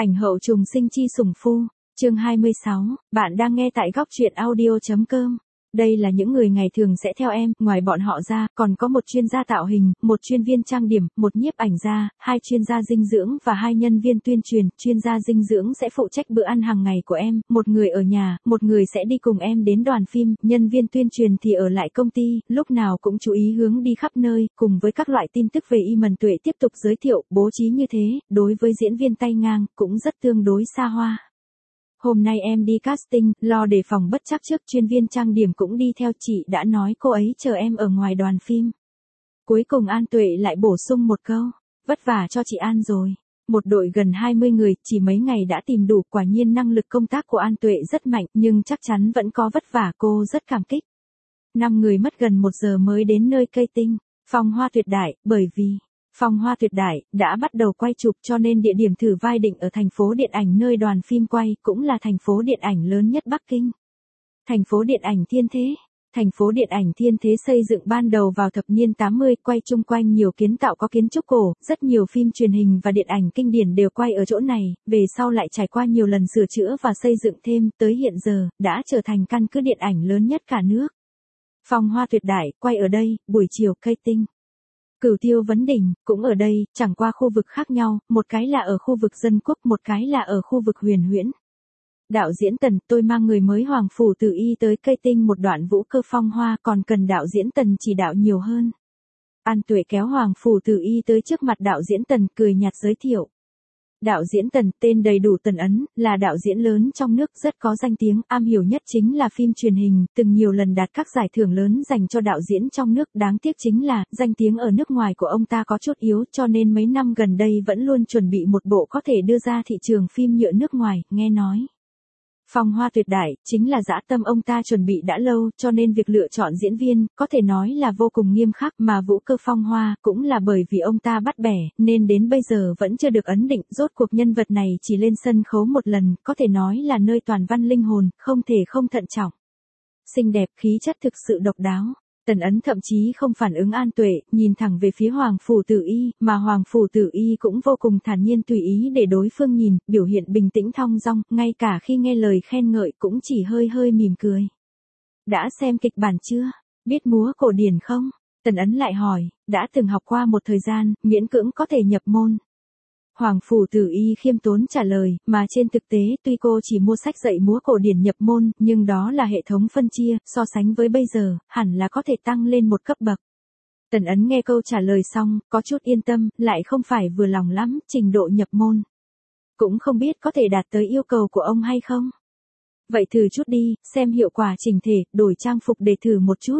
Ảnh hậu trùng sinh chi sủng phu, chương 26, bạn đang nghe tại góc truyện audio.com. Đây là những người ngày thường sẽ theo em, ngoài bọn họ ra, còn có một chuyên gia tạo hình, một chuyên viên trang điểm, một nhiếp ảnh gia, hai chuyên gia dinh dưỡng và hai nhân viên tuyên truyền. Chuyên gia dinh dưỡng sẽ phụ trách bữa ăn hàng ngày của em, một người ở nhà, một người sẽ đi cùng em đến đoàn phim, nhân viên tuyên truyền thì ở lại công ty, lúc nào cũng chú ý hướng đi khắp nơi, cùng với các loại tin tức về Y Mần Tuệ tiếp tục giới thiệu, bố trí như thế, đối với diễn viên tay ngang, cũng rất tương đối xa hoa. Hôm nay em đi casting, lo đề phòng bất trắc trước, chuyên viên trang điểm cũng đi theo, chị đã nói cô ấy chờ em ở ngoài đoàn phim. Cuối cùng An Tuệ lại bổ sung một câu, vất vả cho chị An rồi. Một đội gần 20 người, chỉ mấy ngày đã tìm đủ, quả nhiên năng lực công tác của An Tuệ rất mạnh, nhưng chắc chắn vẫn có vất vả, cô rất cảm kích. 5 người mất gần 1 giờ mới đến nơi casting, Phong Hoa Tuyệt Đại, bởi vì Phong Hoa Tuyệt Đại đã bắt đầu quay chụp cho nên địa điểm thử vai định ở thành phố điện ảnh nơi đoàn phim quay, cũng là thành phố điện ảnh lớn nhất Bắc Kinh. Thành phố điện ảnh Thiên Thế. Thành phố điện ảnh Thiên Thế xây dựng ban đầu vào thập niên 80, quay chung quanh nhiều kiến tạo có kiến trúc cổ, rất nhiều phim truyền hình và điện ảnh kinh điển đều quay ở chỗ này, về sau lại trải qua nhiều lần sửa chữa và xây dựng thêm, tới hiện giờ, đã trở thành căn cứ điện ảnh lớn nhất cả nước. Phong Hoa Tuyệt Đại, quay ở đây, buổi chiều casting. Cửu Tiêu Vấn Đỉnh, cũng ở đây, chẳng qua khu vực khác nhau, một cái là ở khu vực dân quốc, một cái là ở khu vực huyền huyễn. Đạo diễn Tần, tôi mang người mới Hoàng Phủ Tử Y tới casting một đoạn vũ cơ phong hoa, còn cần đạo diễn Tần chỉ đạo nhiều hơn. An Tuệ kéo Hoàng Phủ Tử Y tới trước mặt đạo diễn Tần, cười nhạt giới thiệu. Đạo diễn Tần, tên đầy đủ Tần Ấn, là đạo diễn lớn trong nước, rất có danh tiếng, am hiểu nhất chính là phim truyền hình, từng nhiều lần đạt các giải thưởng lớn dành cho đạo diễn trong nước, đáng tiếc chính là, danh tiếng ở nước ngoài của ông ta có chút yếu, cho nên mấy năm gần đây vẫn luôn chuẩn bị một bộ có thể đưa ra thị trường phim nhựa nước ngoài, nghe nói. Phong Hoa Tuyệt Đại, chính là dã tâm ông ta chuẩn bị đã lâu, cho nên việc lựa chọn diễn viên, có thể nói là vô cùng nghiêm khắc, mà vũ cơ phong hoa, cũng là bởi vì ông ta bắt bẻ, nên đến bây giờ vẫn chưa được ấn định, rốt cuộc nhân vật này chỉ lên sân khấu một lần, có thể nói là nơi toàn văn linh hồn, không thể không thận trọng. Xinh đẹp, khí chất thực sự độc đáo. Tần Ấn thậm chí không phản ứng An Tuệ, nhìn thẳng về phía Hoàng Phủ Tử Y, mà Hoàng Phủ Tử Y cũng vô cùng thản nhiên tùy ý để đối phương nhìn, biểu hiện bình tĩnh thong dong, ngay cả khi nghe lời khen ngợi cũng chỉ hơi hơi mỉm cười. Đã xem kịch bản chưa? Biết múa cổ điển không? Tần Ấn lại hỏi, đã từng học qua một thời gian, miễn cưỡng có thể nhập môn. Hoàng Phủ Tử Y khiêm tốn trả lời, mà trên thực tế tuy cô chỉ mua sách dạy múa cổ điển nhập môn, nhưng đó là hệ thống phân chia, so sánh với bây giờ, hẳn là có thể tăng lên một cấp bậc. Tần Ấn nghe câu trả lời xong, có chút yên tâm, lại không phải vừa lòng lắm, trình độ nhập môn. Cũng không biết có thể đạt tới yêu cầu của ông hay không. Vậy thử chút đi, xem hiệu quả chỉnh thể, đổi trang phục để thử một chút.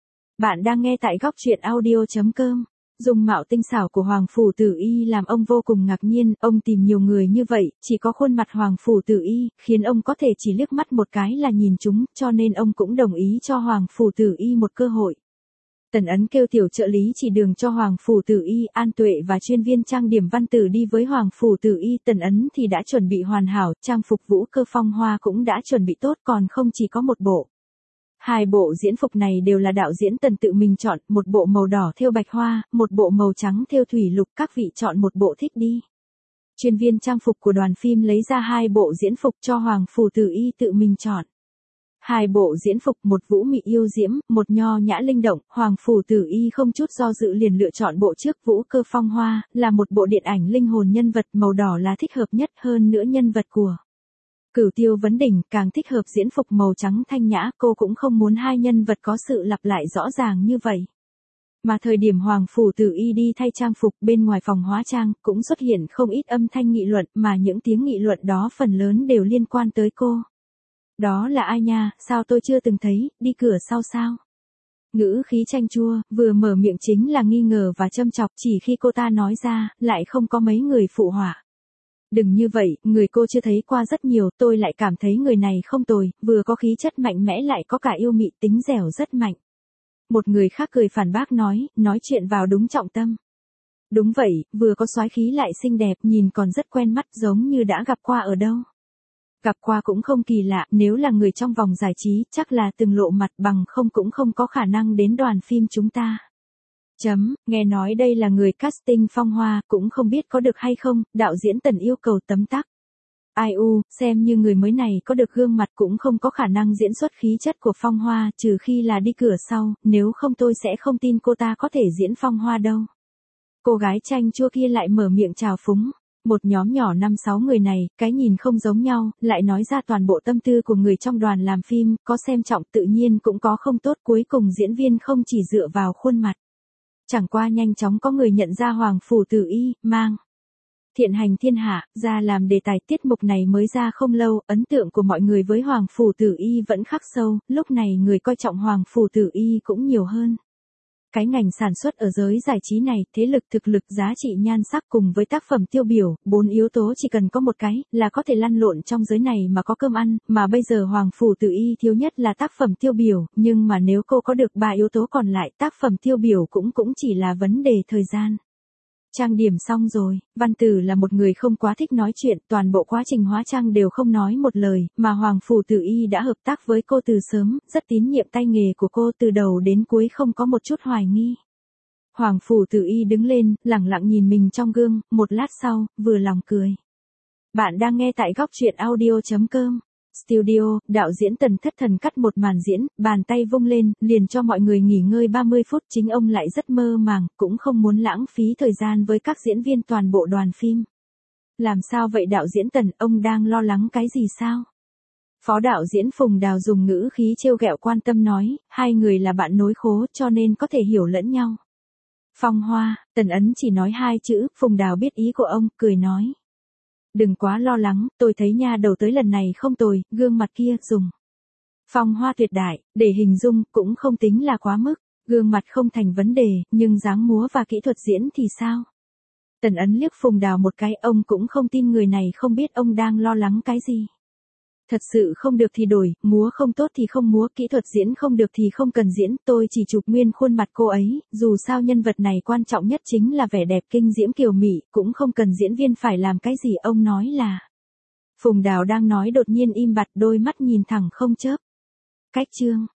Bạn đang nghe tại góc truyện audio.com. Dung mạo tinh xảo của Hoàng Phủ Tử Y làm ông vô cùng ngạc nhiên, ông tìm nhiều người như vậy, chỉ có khuôn mặt Hoàng Phủ Tử Y, khiến ông có thể chỉ liếc mắt một cái là nhìn chúng, cho nên ông cũng đồng ý cho Hoàng Phủ Tử Y một cơ hội. Tần Ấn kêu tiểu trợ lý chỉ đường cho Hoàng Phủ Tử Y, An Tuệ và chuyên viên trang điểm Văn Tử đi với Hoàng Phủ Tử Y, Tần Ấn thì đã chuẩn bị hoàn hảo, trang phục vũ cơ phong hoa cũng đã chuẩn bị tốt, còn không chỉ có một bộ. 2 bộ diễn phục này đều là đạo diễn Tần tự mình chọn, một bộ màu đỏ thêu bạch hoa, một bộ màu trắng thêu thủy lục, các vị chọn một bộ thích đi. Chuyên viên trang phục của đoàn phim lấy ra 2 bộ diễn phục cho Hoàng Phủ Tử Y tự mình chọn. 2 bộ diễn phục, một vũ mị yêu diễm, một nho nhã linh động, Hoàng Phủ Tử Y không chút do dự liền lựa chọn bộ trước, vũ cơ phong hoa, là một bộ điện ảnh linh hồn nhân vật, màu đỏ là thích hợp nhất, hơn nữa nhân vật của Cửu Tiêu Vấn Đỉnh càng thích hợp diễn phục màu trắng thanh nhã, cô cũng không muốn 2 nhân vật có sự lặp lại rõ ràng như vậy. Mà thời điểm Hoàng Phủ Tử Y đi thay trang phục, bên ngoài phòng hóa trang, cũng xuất hiện không ít âm thanh nghị luận, mà những tiếng nghị luận đó phần lớn đều liên quan tới cô. Đó là ai nha, sao tôi chưa từng thấy, đi cửa sau sao? Ngữ khí chanh chua, vừa mở miệng chính là nghi ngờ và châm chọc, chỉ khi cô ta nói ra, lại không có mấy người phụ họa. Đừng như vậy, người cô chưa thấy qua rất nhiều, tôi lại cảm thấy người này không tồi, vừa có khí chất mạnh mẽ lại có cả yêu mị, tính dẻo rất mạnh. Một người khác cười phản bác nói chuyện vào đúng trọng tâm. Đúng vậy, vừa có soái khí lại xinh đẹp, nhìn còn rất quen mắt, giống như đã gặp qua ở đâu. Gặp qua cũng không kỳ lạ, nếu là người trong vòng giải trí, chắc là từng lộ mặt, bằng không cũng không có khả năng đến đoàn phim chúng ta. Nghe nói đây là người casting Phong Hoa, cũng không biết có được hay không, đạo diễn Tần yêu cầu tấm tắc. Ai u, xem như người mới này có được gương mặt cũng không có khả năng diễn xuất khí chất của Phong Hoa, trừ khi là đi cửa sau, nếu không tôi sẽ không tin cô ta có thể diễn Phong Hoa đâu. Cô gái chanh chua kia lại mở miệng chào phúng. Một nhóm nhỏ 5-6 người này, cái nhìn không giống nhau, lại nói ra toàn bộ tâm tư của người trong đoàn làm phim, có xem trọng tự nhiên cũng có không tốt, cuối cùng diễn viên không chỉ dựa vào khuôn mặt. Chẳng qua nhanh chóng có người nhận ra Hoàng Phủ Tử Y, mang Thiện Hành Thiên Hạ, ra làm đề tài. Tiết mục này mới ra không lâu, ấn tượng của mọi người với Hoàng Phủ Tử Y vẫn khắc sâu, lúc này người coi trọng Hoàng Phủ Tử Y cũng nhiều hơn. Cái ngành sản xuất ở giới giải trí này, thế lực, thực lực, giá trị nhan sắc cùng với tác phẩm tiêu biểu, 4 yếu tố chỉ cần có một cái, là có thể lăn lộn trong giới này mà có cơm ăn, mà bây giờ Hoàng Phủ Tử Y thiếu nhất là tác phẩm tiêu biểu, nhưng mà nếu cô có được 3 yếu tố còn lại, tác phẩm tiêu biểu cũng chỉ là vấn đề thời gian. Trang điểm xong rồi, Văn Tử là một người không quá thích nói chuyện, toàn bộ quá trình hóa trang đều không nói một lời, mà Hoàng Phủ Tử Y đã hợp tác với cô từ sớm, rất tín nhiệm tay nghề của cô, từ đầu đến cuối không có một chút hoài nghi. Hoàng Phủ Tử Y đứng lên, lẳng lặng nhìn mình trong gương, một lát sau, vừa lòng cười. Bạn đang nghe tại góc truyện audio.com. Studio, đạo diễn Tần Thất Thần cắt một màn diễn, bàn tay vung lên, liền cho mọi người nghỉ ngơi 30 phút, chính ông lại rất mơ màng, cũng không muốn lãng phí thời gian với các diễn viên toàn bộ đoàn phim. Làm sao vậy đạo diễn Tần, ông đang lo lắng cái gì sao? Phó đạo diễn Phùng Đào dùng ngữ khí trêu ghẹo quan tâm nói, hai người là bạn nối khố cho nên có thể hiểu lẫn nhau. Phong Hoa, Tần Ấn chỉ nói 2 chữ, Phùng Đào biết ý của ông, cười nói. Đừng quá lo lắng, tôi thấy nha đầu tới lần này không tồi, gương mặt kia, dùng Phong Hoa tuyệt đại, để hình dung, cũng không tính là quá mức, gương mặt không thành vấn đề, nhưng dáng múa và kỹ thuật diễn thì sao? Tần Ấn liếc Phùng Đào một cái, ông cũng không tin người này không biết ông đang lo lắng cái gì. Thật sự không được thì đổi, múa không tốt thì không múa, kỹ thuật diễn không được thì không cần diễn, tôi chỉ chụp nguyên khuôn mặt cô ấy, dù sao nhân vật này quan trọng nhất chính là vẻ đẹp kinh diễm kiều mị, cũng không cần diễn viên phải làm cái gì, ông nói là. Phùng Đào đang nói đột nhiên im bặt, đôi mắt nhìn thẳng không chớp. Cách chương